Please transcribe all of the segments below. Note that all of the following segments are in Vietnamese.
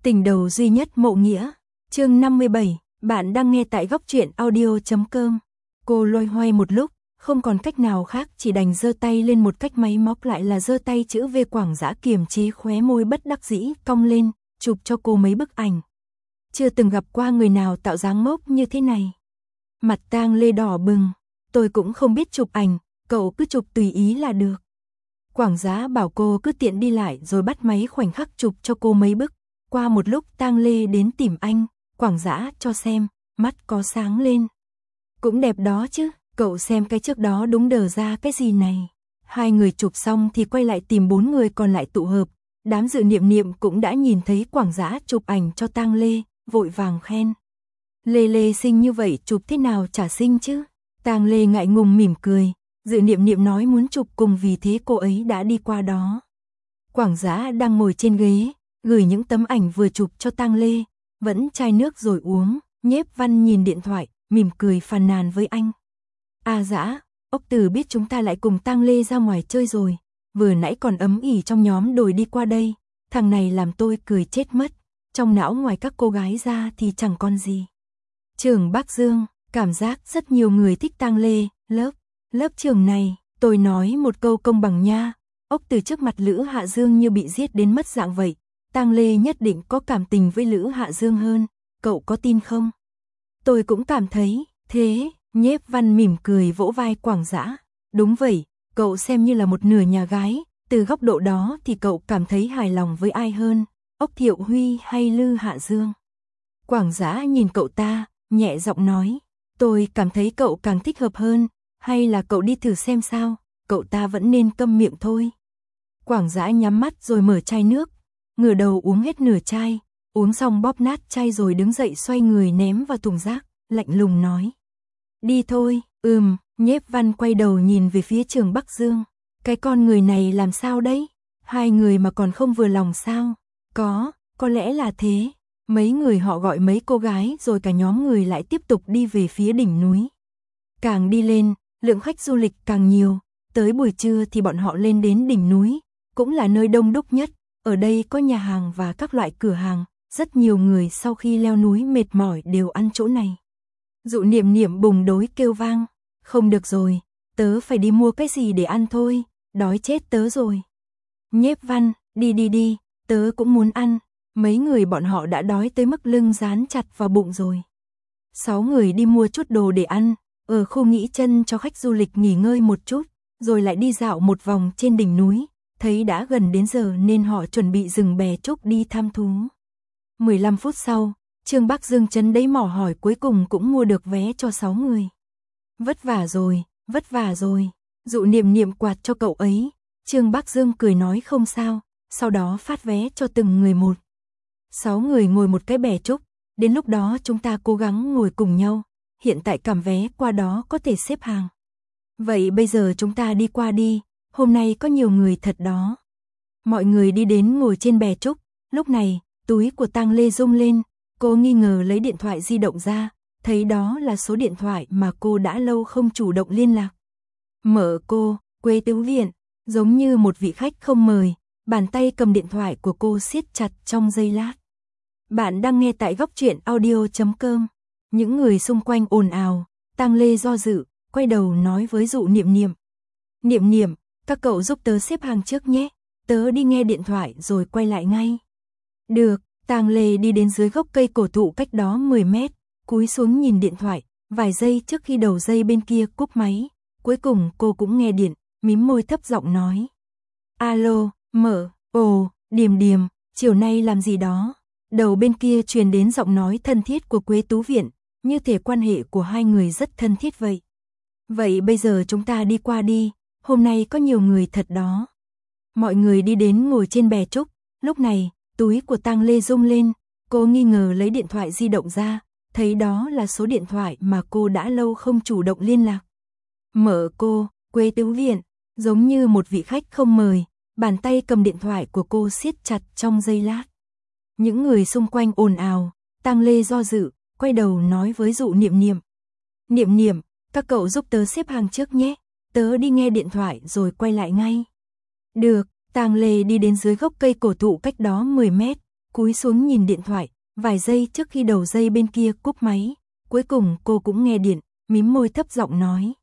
Tình đầu duy nhất Mộ Nghĩa, chương 57, bạn đang nghe tại góc truyện audio.com. Cô loay hoay một lúc, không còn cách nào khác chỉ đành giơ tay lên một cách máy móc, lại là giơ tay chữ V. Quảng Dã kiềm chế khóe môi bất đắc dĩ cong lên, chụp cho cô mấy bức ảnh. Chưa từng gặp qua người nào tạo dáng ngốc như thế này. Mặt Tang Lê đỏ bừng, tôi cũng không biết chụp ảnh, cậu cứ chụp tùy ý là được. Quảng Dã bảo cô cứ tiện đi lại rồi bắt máy khoảnh khắc chụp cho cô mấy bức. Qua một lúc Tang Lê đến tìm anh, Quảng Dã cho xem, mắt có sáng lên. Cũng đẹp đó chứ, cậu xem cái trước đó đúng đờ ra cái gì này. Hai người chụp xong thì quay lại tìm 4 người còn lại tụ hợp. Đám Dự Niệm Niệm cũng đã nhìn thấy Quảng Dã chụp ảnh cho Tang Lê, vội vàng khen. Lê Lê xinh như vậy chụp thế nào chả xinh chứ. Tang Lê ngại ngùng mỉm cười, Dự Niệm Niệm nói muốn chụp cùng vì thế cô ấy đã đi qua đó. Quảng Dã đang ngồi trên ghế, gửi những tấm ảnh vừa chụp cho Tang Lê, vẫn chai nước rồi uống. Nhiếp Văn nhìn điện thoại, mỉm cười phàn nàn với anh. À Dã, ốc Từ biết chúng ta lại cùng Tang Lê ra ngoài chơi rồi, vừa nãy còn ấm ỉ trong nhóm đồi đi qua đây, thằng này làm tôi cười chết mất, trong não ngoài các cô gái ra thì chẳng còn gì. Trường Bắc Dương, cảm giác rất nhiều người thích Tang Lê, lớp trường này, tôi nói một câu công bằng nha, ốc Từ trước mặt Lữ Hạ Dương như bị giết đến mất dạng vậy. Tang Lê nhất định có cảm tình với Lữ Hạ Dương hơn, cậu có tin không? Tôi cũng cảm thấy thế. Nhiếp Văn mỉm cười vỗ vai Quảng Dã. Đúng vậy, cậu xem như là một nửa nhà gái, từ góc độ đó thì cậu cảm thấy hài lòng với ai hơn, ốc Thiệu Huy hay Lữ Hạ Dương? Quảng Dã nhìn cậu ta, nhẹ giọng nói, tôi cảm thấy cậu càng thích hợp hơn, hay là cậu đi thử xem sao, cậu ta vẫn nên câm miệng thôi. Quảng Dã nhắm mắt rồi mở chai nước, ngửa đầu uống hết nửa chai, uống xong bóp nát chai rồi đứng dậy xoay người ném vào thùng rác, lạnh lùng nói. Đi thôi, Nhiếp Văn quay đầu nhìn về phía Trường Bắc Dương. Cái con người này làm sao đấy? Hai người mà còn không vừa lòng sao? Có lẽ là thế. Mấy người họ gọi mấy cô gái rồi cả nhóm người lại tiếp tục đi về phía đỉnh núi. Càng đi lên, lượng khách du lịch càng nhiều. Tới buổi trưa thì bọn họ lên đến đỉnh núi, cũng là nơi đông đúc nhất. Ở đây có nhà hàng và các loại cửa hàng, rất nhiều người sau khi leo núi mệt mỏi đều ăn chỗ này. Dụ Niệm Niệm bùng đối kêu vang, không được rồi, tớ phải đi mua cái gì để ăn thôi, đói chết tớ rồi. Nhiếp Văn, đi, tớ cũng muốn ăn, mấy người bọn họ đã đói tới mức lưng dán chặt vào bụng rồi. 6 người đi mua chút đồ để ăn, ở khu nghỉ chân cho khách du lịch nghỉ ngơi một chút, rồi lại đi dạo một vòng trên đỉnh núi. Thấy đã gần đến giờ nên họ chuẩn bị dừng bè trúc đi thăm thú. 15 phút sau, Trương Bắc Dương chấn đấy mỏ hỏi cuối cùng cũng mua được vé cho 6 người. Vất vả rồi, Dụ Niệm Niệm quạt cho cậu ấy. Trương Bắc Dương cười nói không sao, sau đó phát vé cho từng người một. 6 người ngồi một cái bè trúc, đến lúc đó chúng ta cố gắng ngồi cùng nhau, hiện tại cầm vé qua đó có thể xếp hàng. Vậy bây giờ chúng ta đi qua đi. Hôm nay có nhiều người thật đó. Mọi người đi đến ngồi trên bè trúc, lúc này, túi của Tang Lê rung lên, cô nghi ngờ lấy điện thoại di động ra, thấy đó là số điện thoại mà cô đã lâu không chủ động liên lạc. Mở cô, Quế Tứ Viện, giống như một vị khách không mời, bàn tay cầm điện thoại của cô siết chặt trong giây lát. Bạn đang nghe tại góc truyện audio.com. Những người xung quanh ồn ào, Tang Lê do dự, quay đầu nói với Dụ Niệm Niệm. Niệm Niệm, các cậu giúp tớ xếp hàng trước nhé, tớ đi nghe điện thoại rồi quay lại ngay. Được, Tang Lê đi đến dưới gốc cây cổ thụ cách đó 10 mét, cúi xuống nhìn điện thoại, vài giây trước khi đầu dây bên kia cúp máy. Cuối cùng cô cũng nghe điện, mím môi thấp giọng nói. Alo, Điềm Điềm, chiều nay làm gì đó? Đầu bên kia truyền đến giọng nói thân thiết của Quế Tú Viện, như thể quan hệ của hai người rất thân thiết vậy. Vậy bây giờ chúng ta đi qua đi. Hôm nay có nhiều người thật đó. Mọi người đi đến ngồi trên bè trúc, lúc này, túi của Tang Lê rung lên, cô nghi ngờ lấy điện thoại di động ra, thấy đó là số điện thoại mà cô đã lâu không chủ động liên lạc. Mở cô, Quế Tứ Viện, giống như một vị khách không mời, bàn tay cầm điện thoại của cô siết chặt trong giây lát. Những người xung quanh ồn ào, Tang Lê do dự, quay đầu nói với Dụ Niệm Niệm. Niệm Niệm, các cậu giúp tớ xếp hàng trước nhé. Tớ đi nghe điện thoại rồi quay lại ngay. Được, Tang Lê đi đến dưới gốc cây cổ thụ cách đó 10 mét, cúi xuống nhìn điện thoại, vài giây trước khi đầu dây bên kia cúp máy, cuối cùng cô cũng nghe điện, mím môi thấp giọng nói.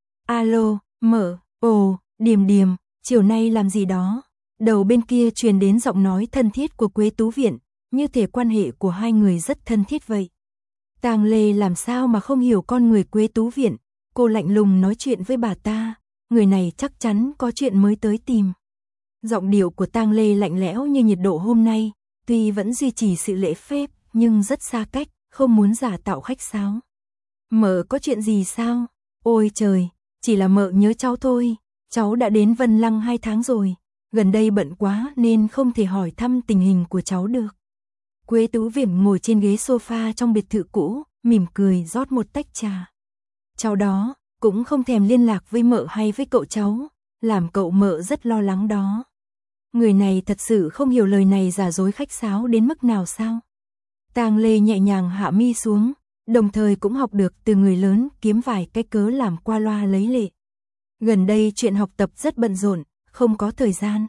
Alo, Mợ, ồ, Điềm Điềm, chiều nay làm gì đó? Đầu bên kia truyền đến giọng nói thân thiết của Quế Tú Viện, như thể quan hệ của hai người rất thân thiết vậy. Tang Lê làm sao mà không hiểu con người Quế Tú Viện, cô lạnh lùng nói chuyện với bà ta, người này chắc chắn có chuyện mới tới tìm. Giọng điệu của Tang Lê lạnh lẽo như nhiệt độ hôm nay, tuy vẫn duy trì sự lễ phép, nhưng rất xa cách, không muốn giả tạo khách sáo. Mợ có chuyện gì sao? Ôi trời, chỉ là mợ nhớ cháu thôi, cháu đã đến Vân Lăng 2 tháng rồi, gần đây bận quá nên không thể hỏi thăm tình hình của cháu được. Quế Tú Viện ngồi trên ghế sofa trong biệt thự cũ, mỉm cười rót một tách trà. Cháu đó, cũng không thèm liên lạc với mợ hay với cậu cháu, làm cậu mợ rất lo lắng đó. Người này thật sự không hiểu lời này giả dối khách sáo đến mức nào sao? Tang Lê nhẹ nhàng hạ mi xuống, đồng thời cũng học được từ người lớn kiếm vài cái cớ làm qua loa lấy lệ. Gần đây chuyện học tập rất bận rộn, không có thời gian.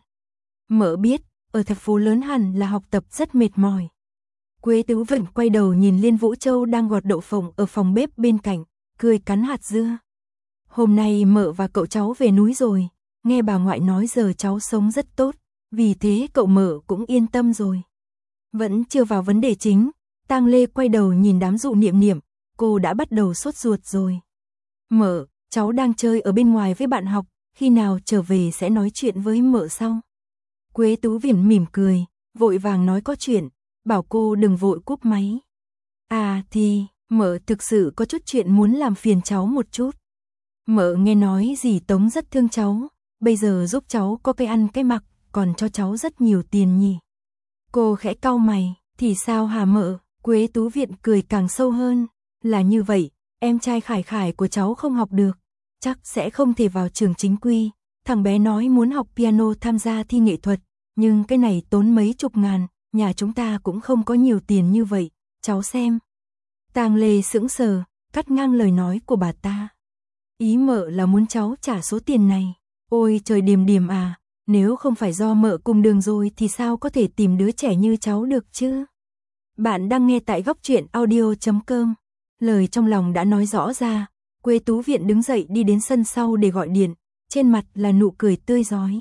Mợ biết, ở thành phố lớn hẳn là học tập rất mệt mỏi. Quế Tú Viện quay đầu nhìn Liên Vũ Châu đang gọt đậu phộng ở phòng bếp bên cạnh, cười cắn hạt dưa. Hôm nay mợ và cậu cháu về núi rồi, nghe bà ngoại nói giờ cháu sống rất tốt, vì thế cậu mợ cũng yên tâm rồi. Vẫn chưa vào vấn đề chính, Tang Lê quay đầu nhìn đám Dụ Niệm Niệm, cô đã bắt đầu sốt ruột rồi. Mợ, cháu đang chơi ở bên ngoài với bạn học, khi nào trở về sẽ nói chuyện với mợ sau. Quế Tú Viện mỉm cười, vội vàng nói có chuyện, bảo cô đừng vội cúp máy. À thì, mợ thực sự có chút chuyện muốn làm phiền cháu một chút. Mợ nghe nói dì Tống rất thương cháu, bây giờ giúp cháu có cái ăn cái mặc, còn cho cháu rất nhiều tiền nhỉ. Cô khẽ cau mày, thì sao hả mợ? Quế Tú Viện cười càng sâu hơn, là như vậy, em trai Khải Khải của cháu không học được, chắc sẽ không thể vào trường chính quy. Thằng bé nói muốn học piano tham gia thi nghệ thuật, nhưng cái này tốn mấy chục ngàn, nhà chúng ta cũng không có nhiều tiền như vậy, cháu xem. Tang Lê sững sờ, cắt ngang lời nói của bà ta. Ý mợ là muốn cháu trả số tiền này. Ôi trời Điềm Điềm à, nếu không phải do mợ cùng đường rồi thì sao có thể tìm đứa trẻ như cháu được chứ? Bạn đang nghe tại góc truyện audio.com. Lời trong lòng đã nói rõ ra, Quế Tú Viện đứng dậy đi đến sân sau để gọi điện, trên mặt là nụ cười tươi rói.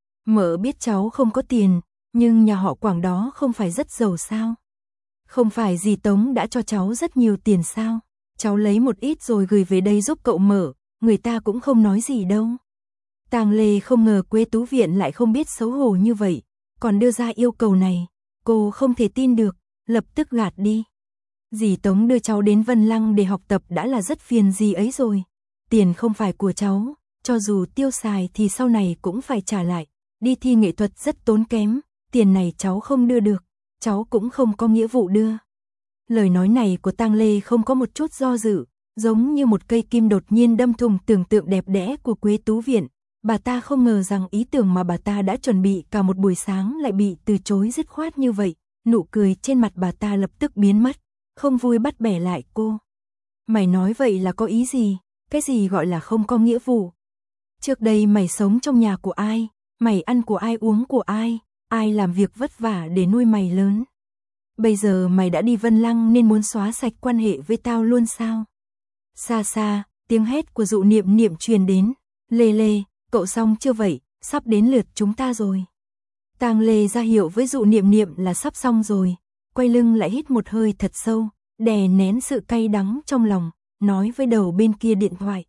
Mợ biết cháu không có tiền, nhưng nhà họ Quảng đó không phải rất giàu sao? Không phải dì Tống đã cho cháu rất nhiều tiền sao? Cháu lấy một ít rồi gửi về đây giúp cậu mợ, người ta cũng không nói gì đâu. Tang Lê không ngờ Quế Tú Viện lại không biết xấu hổ như vậy, còn đưa ra yêu cầu này, cô không thể tin được, lập tức gạt đi. Dì Tống đưa cháu đến Vân Lăng để học tập đã là rất phiền dì ấy rồi. Tiền không phải của cháu, cho dù tiêu xài thì sau này cũng phải trả lại. Đi thi nghệ thuật rất tốn kém, tiền này cháu không đưa được, cháu cũng không có nghĩa vụ đưa. Lời nói này của Tang Lê không có một chút do dự, giống như một cây kim đột nhiên đâm thủng tưởng tượng đẹp đẽ của Quế Tú Viện. Bà ta không ngờ rằng ý tưởng mà bà ta đã chuẩn bị cả một buổi sáng lại bị từ chối dứt khoát như vậy. Nụ cười trên mặt bà ta lập tức biến mất, không vui bắt bẻ lại cô. Mày nói vậy là có ý gì? Cái gì gọi là không có nghĩa vụ? Trước đây mày sống trong nhà của ai? Mày ăn của ai uống của ai? Ai làm việc vất vả để nuôi mày lớn? Bây giờ mày đã đi Vân Lăng nên muốn xóa sạch quan hệ với tao luôn sao? Xa xa, tiếng hét của Dụ Niệm Niệm truyền đến. Lê Lê, cậu xong chưa vậy? Sắp đến lượt chúng ta rồi. Tang Lê ra hiệu với Dụ Niệm Niệm là sắp xong rồi, quay lưng lại hít một hơi thật sâu, đè nén sự cay đắng trong lòng, nói với đầu bên kia điện thoại.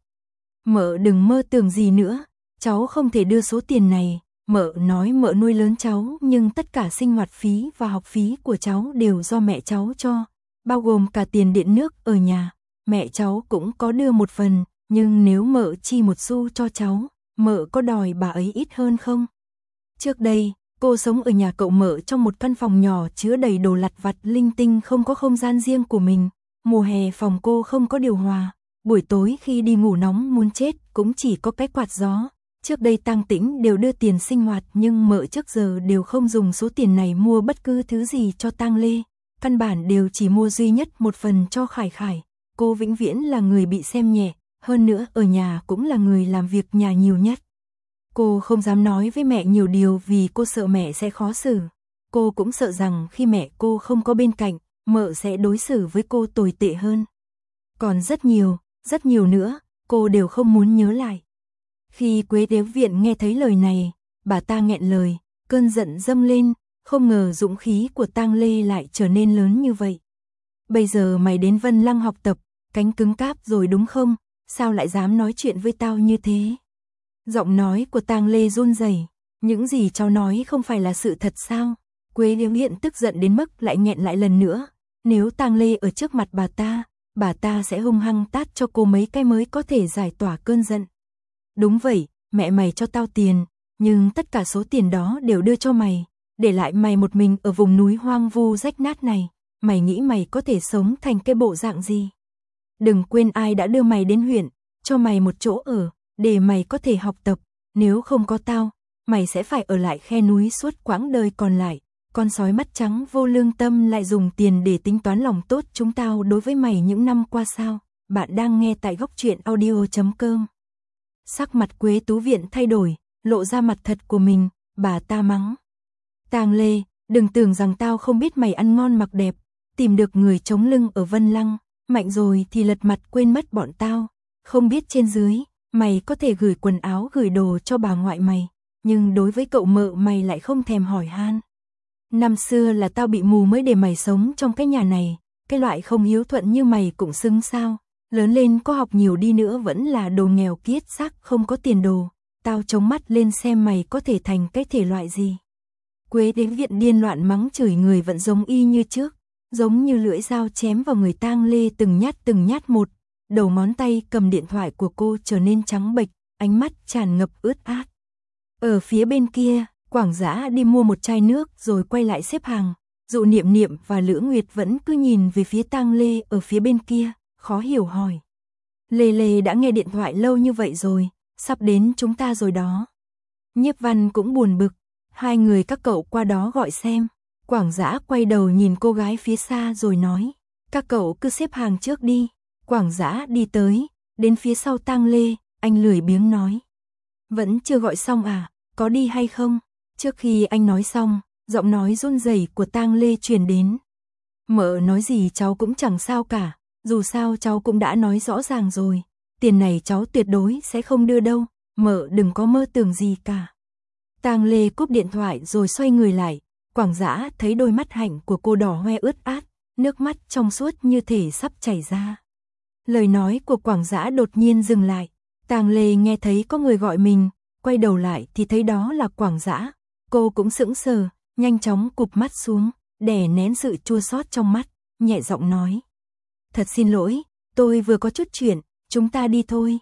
Mợ đừng mơ tưởng gì nữa, cháu không thể đưa số tiền này, mợ nói mợ nuôi lớn cháu nhưng tất cả sinh hoạt phí và học phí của cháu đều do mẹ cháu cho, bao gồm cả tiền điện nước ở nhà, mẹ cháu cũng có đưa một phần, nhưng nếu mợ chi một xu cho cháu, mợ có đòi bà ấy ít hơn không? Trước đây, cô sống ở nhà cậu mợ trong một căn phòng nhỏ chứa đầy đồ lặt vặt linh tinh không có không gian riêng của mình. Mùa hè phòng cô không có điều hòa, buổi tối khi đi ngủ nóng muốn chết cũng chỉ có cái quạt gió. Trước đây Tang Tĩnh đều đưa tiền sinh hoạt nhưng mợ trước giờ đều không dùng số tiền này mua bất cứ thứ gì cho Tang Lê. Căn bản đều chỉ mua duy nhất một phần cho Khải Khải. Cô vĩnh viễn là người bị xem nhẹ, hơn nữa ở nhà cũng là người làm việc nhà nhiều nhất. Cô không dám nói với mẹ nhiều điều vì cô sợ mẹ sẽ khó xử. cô cũng sợ rằng khi mẹ cô không có bên cạnh, mợ sẽ đối xử với cô tồi tệ hơn. Còn rất nhiều nữa, cô đều không muốn nhớ lại. Khi Quế Đế Viện nghe thấy lời này, bà ta nghẹn lời, cơn giận dâng lên, không ngờ dũng khí của Tang Lê lại trở nên lớn như vậy. Bây giờ mày đến Vân Lăng học tập, cánh cứng cáp rồi đúng không? Sao lại dám nói chuyện với tao như thế? Giọng nói của Tang Lê run rẩy, những gì cháu nói không phải là sự thật sao? Quế Liễu Hiện tức giận đến mức lại nghẹn lại lần nữa, nếu Tang Lê ở trước mặt bà ta sẽ hung hăng tát cho cô mấy cái mới có thể giải tỏa cơn giận. Đúng vậy, mẹ mày cho tao tiền, nhưng tất cả số tiền đó đều đưa cho mày, để lại mày một mình ở vùng núi hoang vu rách nát này, mày nghĩ mày có thể sống thành cái bộ dạng gì? Đừng quên ai đã đưa mày đến huyện, cho mày một chỗ ở, để mày có thể học tập, nếu không có tao, mày sẽ phải ở lại khe núi suốt quãng đời còn lại. Con sói mắt trắng vô lương tâm lại dùng tiền để tính toán lòng tốt chúng tao đối với mày những năm qua sao? Bạn đang nghe tại góc truyện audio.com. Sắc mặt Quế Tú Viện thay đổi, lộ ra mặt thật của mình, bà ta mắng. Tang Lê, đừng tưởng rằng tao không biết mày ăn ngon mặc đẹp, tìm được người chống lưng ở Vân Lăng, mạnh rồi thì lật mặt quên mất bọn tao, không biết trên dưới, mày có thể gửi quần áo gửi đồ cho bà ngoại mày, nhưng đối với cậu mợ mày lại không thèm hỏi han. Năm xưa là tao bị mù mới để mày sống trong cái nhà này, cái loại không hiếu thuận như mày cũng xứng sao, lớn lên có học nhiều đi nữa vẫn là đồ nghèo kiết xác không có tiền đồ, tao chống mắt lên xem mày có thể thành cái thể loại gì. Quế Đế Viện điên loạn mắng chửi người vẫn giống y như trước, giống như lưỡi dao chém vào người Tang Lê từng nhát một, đầu ngón tay cầm điện thoại của cô trở nên trắng bệch, ánh mắt tràn ngập ướt át. Ở phía bên kia, Quảng Dã đi mua một chai nước rồi quay lại xếp hàng, Dụ Niệm Niệm và Lữ Nguyệt vẫn cứ nhìn về phía Tang Lê ở phía bên kia, khó hiểu hỏi. Lê Lê đã nghe điện thoại lâu như vậy rồi, sắp đến chúng ta rồi đó. Nhiếp Văn cũng buồn bực, hai người các cậu qua đó gọi xem. Quảng Dã quay đầu nhìn cô gái phía xa rồi nói, các cậu cứ xếp hàng trước đi. Quảng Dã đi tới, đến phía sau Tang Lê, anh lười biếng nói. Vẫn chưa gọi xong à, có đi hay không? Trước khi anh nói xong, giọng nói run rẩy của Tang Lê truyền đến. Mợ nói gì cháu cũng chẳng sao cả, dù sao cháu cũng đã nói rõ ràng rồi, tiền này cháu tuyệt đối sẽ không đưa đâu, mợ đừng có mơ tưởng gì cả. Tang Lê cúp điện thoại rồi xoay người lại, Quảng Dã thấy đôi mắt hạnh của cô đỏ hoe ướt át, nước mắt trong suốt như thể sắp chảy ra. Lời nói của Quảng Dã đột nhiên dừng lại, Tang Lê nghe thấy có người gọi mình, quay đầu lại thì thấy đó là Quảng Dã, cô cũng sững sờ, nhanh chóng cụp mắt xuống, đè nén sự chua xót trong mắt, nhẹ giọng nói. Thật xin lỗi, tôi vừa có chút chuyện, chúng ta đi thôi.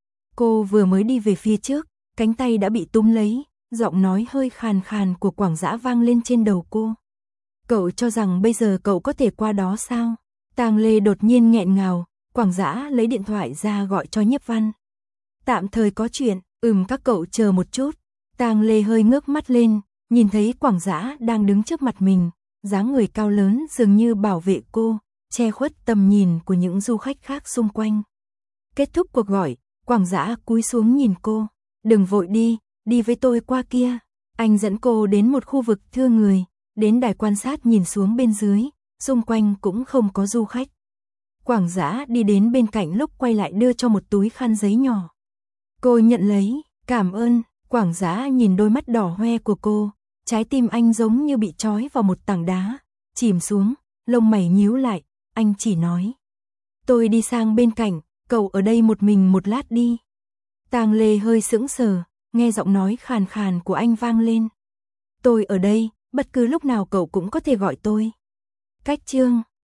Cô vừa mới đi về phía trước, cánh tay đã bị túm lấy, giọng nói hơi khàn khàn của Quảng Dã vang lên trên đầu cô. Cậu cho rằng bây giờ cậu có thể qua đó sao? Tang Lê đột nhiên nghẹn ngào, Quảng Dã lấy điện thoại ra gọi cho Nhiếp Văn. Tạm thời có chuyện, các cậu chờ một chút. Tang Lê hơi ngước mắt lên, nhìn thấy Quảng Dã đang đứng trước mặt mình, dáng người cao lớn dường như bảo vệ cô, che khuất tầm nhìn của những du khách khác xung quanh. Kết thúc cuộc gọi, Quảng Dã cúi xuống nhìn cô, đừng vội đi với tôi qua kia. Anh dẫn cô đến một khu vực thưa người, đến đài quan sát nhìn xuống bên dưới, xung quanh cũng không có du khách. Quảng Dã đi đến bên cạnh lúc quay lại đưa cho một túi khăn giấy nhỏ. Cô nhận lấy, cảm ơn. Quảng Dã nhìn đôi mắt đỏ hoe của cô, trái tim anh giống như bị trói vào một tảng đá, chìm xuống, lông mày nhíu lại, anh chỉ nói. Tôi đi sang bên cạnh, cậu ở đây một mình một lát đi. Tang Lê hơi sững sờ, nghe giọng nói khàn khàn của anh vang lên. Tôi ở đây, bất cứ lúc nào cậu cũng có thể gọi tôi. Cách chương